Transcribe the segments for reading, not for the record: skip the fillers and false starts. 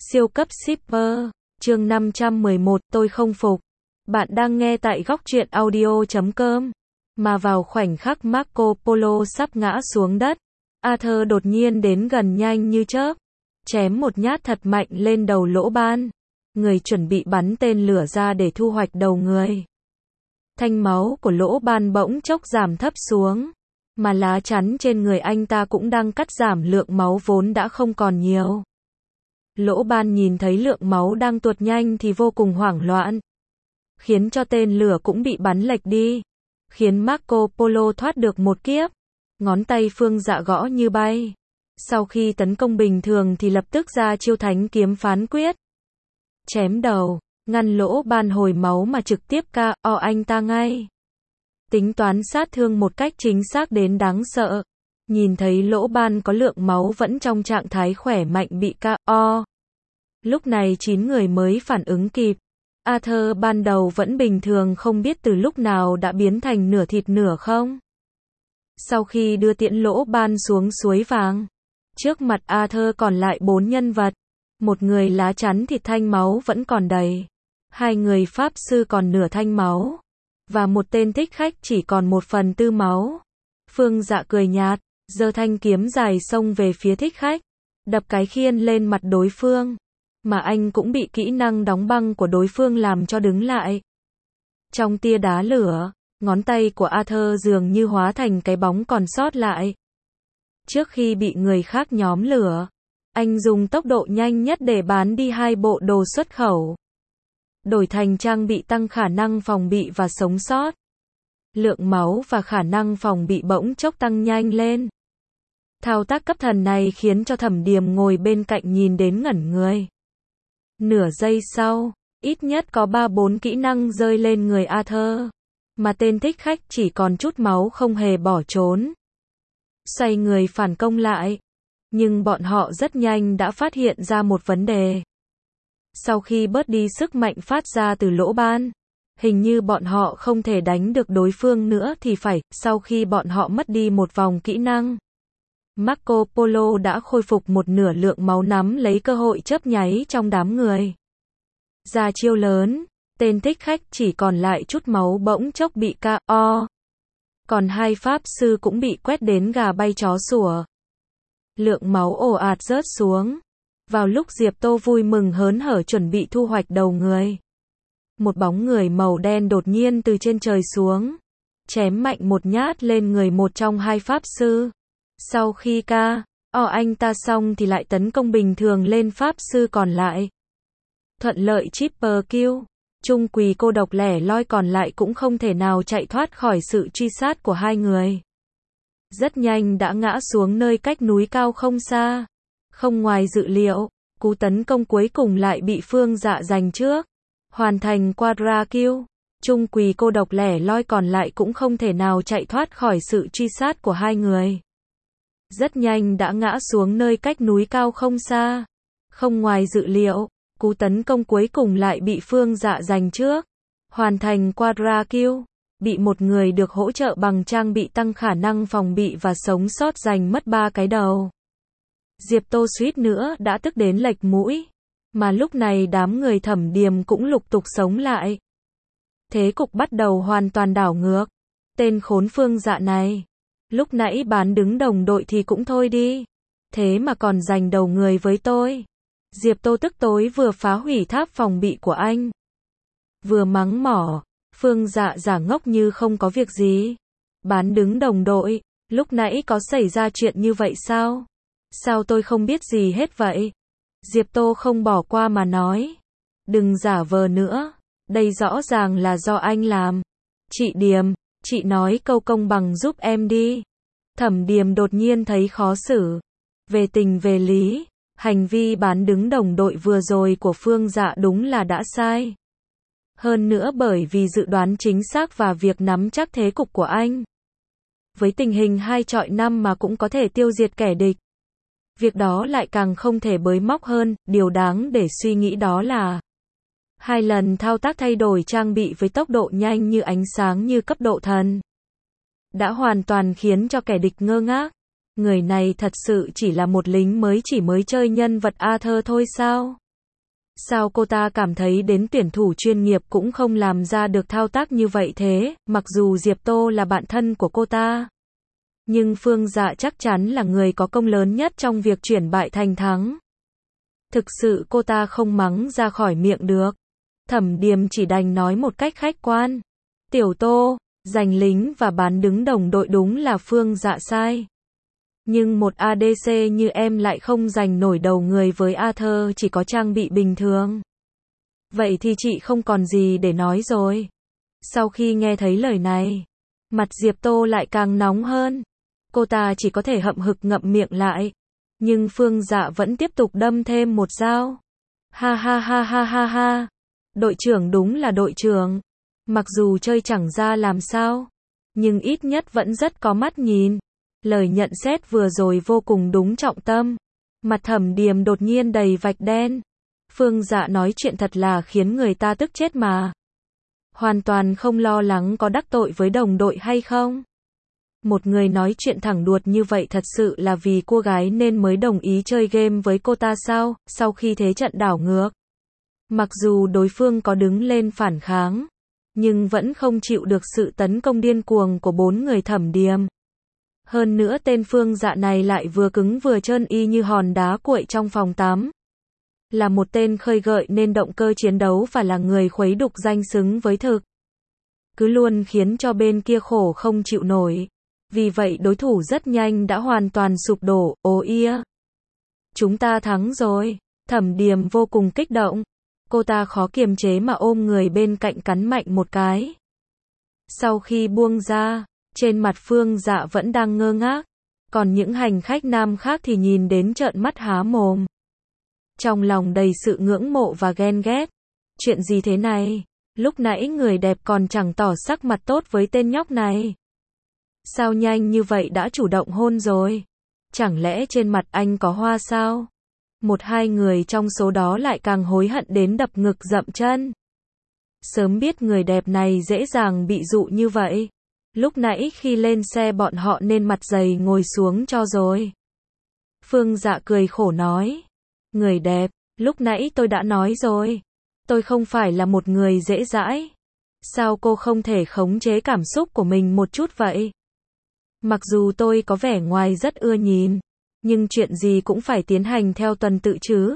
Siêu cấp shipper, chương 511, tôi không phục. Bạn đang nghe tại góc truyện audio.com. Mà vào khoảnh khắc Marco Polo sắp ngã xuống đất, Arthur đột nhiên đến gần nhanh như chớp, chém một nhát thật mạnh lên đầu Lỗ Ban. Người chuẩn bị bắn tên lửa ra để thu hoạch đầu người. Thanh máu của Lỗ Ban bỗng chốc giảm thấp xuống, mà lá chắn trên người anh ta cũng đang cắt giảm lượng máu vốn đã không còn nhiều. Lỗ Ban nhìn thấy lượng máu đang tuột nhanh thì vô cùng hoảng loạn, khiến cho tên lửa cũng bị bắn lệch đi, khiến Marco Polo thoát được một kiếp. Ngón tay Phương Dạ gõ như bay. Sau khi tấn công bình thường thì lập tức ra chiêu thánh kiếm phán quyết. Chém đầu, ngăn Lỗ Ban hồi máu mà trực tiếp KO anh ta ngay. Tính toán sát thương một cách chính xác đến đáng sợ. Nhìn thấy Lỗ Ban có lượng máu vẫn trong trạng thái khỏe mạnh bị KO. Lúc này 9 người mới phản ứng kịp. Arthur ban đầu vẫn bình thường, không biết từ lúc nào đã biến thành nửa thịt nửa không. Sau khi đưa tiễn Lỗ Ban xuống suối vàng, trước mặt Arthur còn lại 4 nhân vật. Một người lá chắn thịt thanh máu vẫn còn đầy, 2 người pháp sư còn nửa thanh máu, và một tên thích khách chỉ còn 1/4 máu. Phương Dạ cười nhạt, giơ thanh kiếm dài xông về phía thích khách, đập cái khiên lên mặt đối phương, mà anh cũng bị kỹ năng đóng băng của đối phương làm cho đứng lại. Trong tia đá lửa, ngón tay của Arthur dường như hóa thành cái bóng còn sót lại. Trước khi bị người khác nhóm lửa, anh dùng tốc độ nhanh nhất để bán đi 2 bộ đồ xuất khẩu, đổi thành trang bị tăng khả năng phòng bị và sống sót. Lượng máu và khả năng phòng bị bỗng chốc tăng nhanh lên. Thao tác cấp thần này khiến cho Thẩm Điềm ngồi bên cạnh nhìn đến ngẩn người. Nửa giây sau, ít nhất có 3-4 kỹ năng rơi lên người Arthur, mà tên thích khách chỉ còn chút máu không hề bỏ trốn. Xoay người phản công lại, nhưng bọn họ rất nhanh đã phát hiện ra một vấn đề. Sau khi bớt đi sức mạnh phát ra từ Lỗ Ban, hình như bọn họ không thể đánh được đối phương nữa thì phải. Sau khi bọn họ mất đi một vòng kỹ năng, Marco Polo đã khôi phục một nửa lượng máu, nắm lấy cơ hội chớp nháy trong đám người. Ra chiêu lớn, tên thích khách chỉ còn lại chút máu bỗng chốc bị KO. Còn 2 pháp sư cũng bị quét đến gà bay chó sủa. Lượng máu ồ ạt rớt xuống. Vào lúc Diệp Tô vui mừng hớn hở chuẩn bị thu hoạch đầu người, một bóng người màu đen đột nhiên từ trên trời xuống, chém mạnh một nhát lên người một trong 2 pháp sư. Sau khi KO anh ta xong thì lại tấn công bình thường lên pháp sư còn lại. Thuận lợi triple kill. Chung Quỳ cô độc lẻ loi còn lại cũng không thể nào chạy thoát khỏi sự truy sát của 2 người. Rất nhanh đã ngã xuống nơi cách núi cao không xa. Không ngoài dự liệu, cú tấn công cuối cùng lại bị Phương Dạ giành trước, hoàn thành quadra kill. Chung Quỳ cô độc lẻ loi còn lại cũng không thể nào chạy thoát khỏi sự truy sát của 2 người. Rất nhanh đã ngã xuống nơi cách núi cao không xa. Không ngoài dự liệu, cú tấn công cuối cùng lại bị Phương Dạ giành trước, hoàn thành quadra kill. Bị một người được hỗ trợ bằng trang bị tăng khả năng phòng bị và sống sót giành mất 3 cái đầu. Diệp Tô suýt nữa đã tức đến lệch mũi, mà lúc này đám người Thẩm Điềm cũng lục tục sống lại. Thế cục bắt đầu hoàn toàn đảo ngược. Tên khốn Phương Dạ này, lúc nãy bán đứng đồng đội thì cũng thôi đi, thế mà còn giành đầu người với tôi. Diệp Tô tức tối vừa phá hủy tháp phòng bị của anh, vừa mắng mỏ. Phương Dạ giả ngốc như không có việc gì. Bán đứng đồng đội, lúc nãy có xảy ra chuyện như vậy sao? Sao tôi không biết gì hết vậy? Diệp Tô không bỏ qua mà nói. Đừng giả vờ nữa, đây rõ ràng là do anh làm. Chị Điềm, chị nói câu công bằng giúp em đi. Thẩm Điềm đột nhiên thấy khó xử. Về tình về lý, hành vi bán đứng đồng đội vừa rồi của Phương Dạ đúng là đã sai. Hơn nữa bởi vì dự đoán chính xác và việc nắm chắc thế cục của anh. Với tình hình 2-5 mà cũng có thể tiêu diệt kẻ địch. Việc đó lại càng không thể bới móc hơn. Điều đáng để suy nghĩ đó là 2 lần thao tác thay đổi trang bị với tốc độ nhanh như ánh sáng như cấp độ thần, đã hoàn toàn khiến cho kẻ địch ngơ ngác. Người này thật sự chỉ là một lính mới, chỉ mới chơi nhân vật Arthur thôi sao? Sao cô ta cảm thấy đến tuyển thủ chuyên nghiệp cũng không làm ra được thao tác như vậy thế, mặc dù Diệp Tô là bạn thân của cô ta. Nhưng Phương Dạ chắc chắn là người có công lớn nhất trong việc chuyển bại thành thắng. Thực sự cô ta không mắng ra khỏi miệng được. Thẩm Điềm chỉ đành nói một cách khách quan. Tiểu Tô, giành lính và bán đứng đồng đội đúng là Phương Dạ sai. Nhưng một ADC như em lại không giành nổi đầu người với Arthur chỉ có trang bị bình thường. Vậy thì chị không còn gì để nói rồi. Sau khi nghe thấy lời này, mặt Diệp Tô lại càng nóng hơn. Cô ta chỉ có thể hậm hực ngậm miệng lại. Nhưng Phương Dạ vẫn tiếp tục đâm thêm một dao. Ha ha ha ha ha ha. Đội trưởng đúng là đội trưởng. Mặc dù chơi chẳng ra làm sao, nhưng ít nhất vẫn rất có mắt nhìn. Lời nhận xét vừa rồi vô cùng đúng trọng tâm. Mặt Thẩm Điềm đột nhiên đầy vạch đen. Phương Dạ nói chuyện thật là khiến người ta tức chết mà. Hoàn toàn không lo lắng có đắc tội với đồng đội hay không. Một người nói chuyện thẳng đuột như vậy thật sự là vì cô gái nên mới đồng ý chơi game với cô ta sao, sau khi thế trận đảo ngược. Mặc dù đối phương có đứng lên phản kháng, nhưng vẫn không chịu được sự tấn công điên cuồng của 4 người Thẩm Điềm. Hơn nữa tên Phương Dạ này lại vừa cứng vừa trơn y như hòn đá cuội trong phòng tắm. Là một tên khơi gợi nên động cơ chiến đấu và là người khuấy đục danh xứng với thực. Cứ luôn khiến cho bên kia khổ không chịu nổi. Vì vậy đối thủ rất nhanh đã hoàn toàn sụp đổ, Chúng ta thắng rồi. Thẩm Điềm vô cùng kích động. Cô ta khó kiềm chế mà ôm người bên cạnh cắn mạnh một cái. Sau khi buông ra, trên mặt Phương Dạ vẫn đang ngơ ngác. Còn những hành khách nam khác thì nhìn đến trợn mắt há mồm. Trong lòng đầy sự ngưỡng mộ và ghen ghét. Chuyện gì thế này? Lúc nãy người đẹp còn chẳng tỏ sắc mặt tốt với tên nhóc này. Sao nhanh như vậy đã chủ động hôn rồi? Chẳng lẽ trên mặt anh có hoa sao? Một hai người trong số đó lại càng hối hận đến đập ngực dậm chân. Sớm biết người đẹp này dễ dàng bị dụ như vậy. Lúc nãy khi lên xe bọn họ nên mặt dày ngồi xuống cho rồi. Phương Dạ cười khổ nói. Người đẹp, lúc nãy tôi đã nói rồi. Tôi không phải là một người dễ dãi. Sao cô không thể khống chế cảm xúc của mình một chút vậy? Mặc dù tôi có vẻ ngoài rất ưa nhìn, nhưng chuyện gì cũng phải tiến hành theo tuần tự chứ.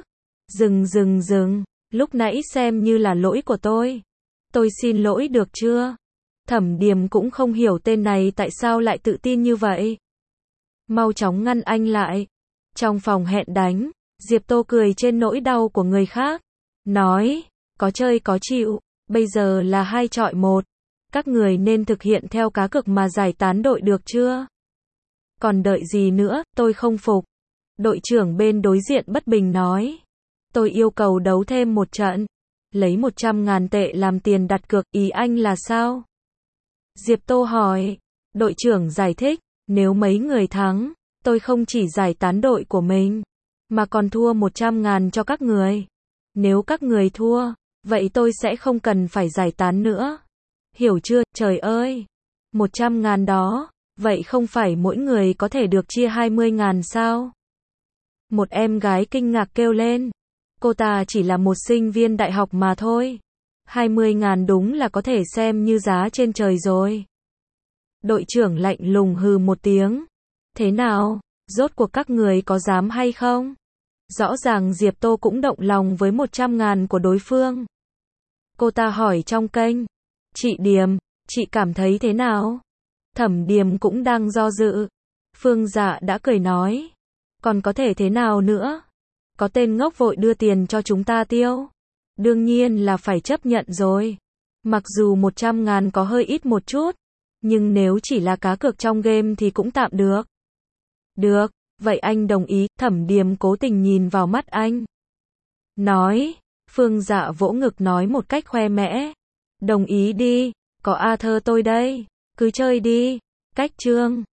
Dừng, lúc nãy xem như là lỗi của tôi. Tôi xin lỗi được chưa? Thẩm Điềm cũng không hiểu tên này tại sao lại tự tin như vậy. Mau chóng ngăn anh lại. Trong phòng hẹn đánh, Diệp Tô cười trên nỗi đau của người khác. Nói, có chơi có chịu, bây giờ là 2 chọi 1. Các người nên thực hiện theo cá cược mà giải tán đội được chưa? Còn đợi gì nữa, tôi không phục. Đội trưởng bên đối diện bất bình nói. Tôi yêu cầu đấu thêm một trận. Lấy 100.000 tệ làm tiền đặt cược, ý anh là sao? Diệp Tô hỏi. Đội trưởng giải thích, nếu mấy người thắng, tôi không chỉ giải tán đội của mình, mà còn thua 100.000 cho các người. Nếu các người thua, vậy tôi sẽ không cần phải giải tán nữa. Hiểu chưa? Trời ơi! 100.000 đó, vậy không phải mỗi người có thể được chia 20.000 sao? Một em gái kinh ngạc kêu lên. Cô ta chỉ là một sinh viên đại học mà thôi. 20.000 đúng là có thể xem như giá trên trời rồi. Đội trưởng lạnh lùng hừ một tiếng. Thế nào? Rốt cuộc các người có dám hay không? Rõ ràng Diệp Tô cũng động lòng với 100.000 của đối phương. Cô ta hỏi trong kênh. Chị Điềm, chị cảm thấy thế nào? Thẩm Điềm cũng đang do dự. Phương Dạ đã cười nói. Còn có thể thế nào nữa? Có tên ngốc vội đưa tiền cho chúng ta tiêu. Đương nhiên là phải chấp nhận rồi. Mặc dù 100.000 có hơi ít một chút, nhưng nếu chỉ là cá cược trong game thì cũng tạm được. Được, vậy anh đồng ý. Thẩm Điềm cố tình nhìn vào mắt anh. Nói, Phương Dạ vỗ ngực nói một cách khoe mẽ. Đồng ý đi, có Arthur tôi đây, cứ chơi đi. Cách chương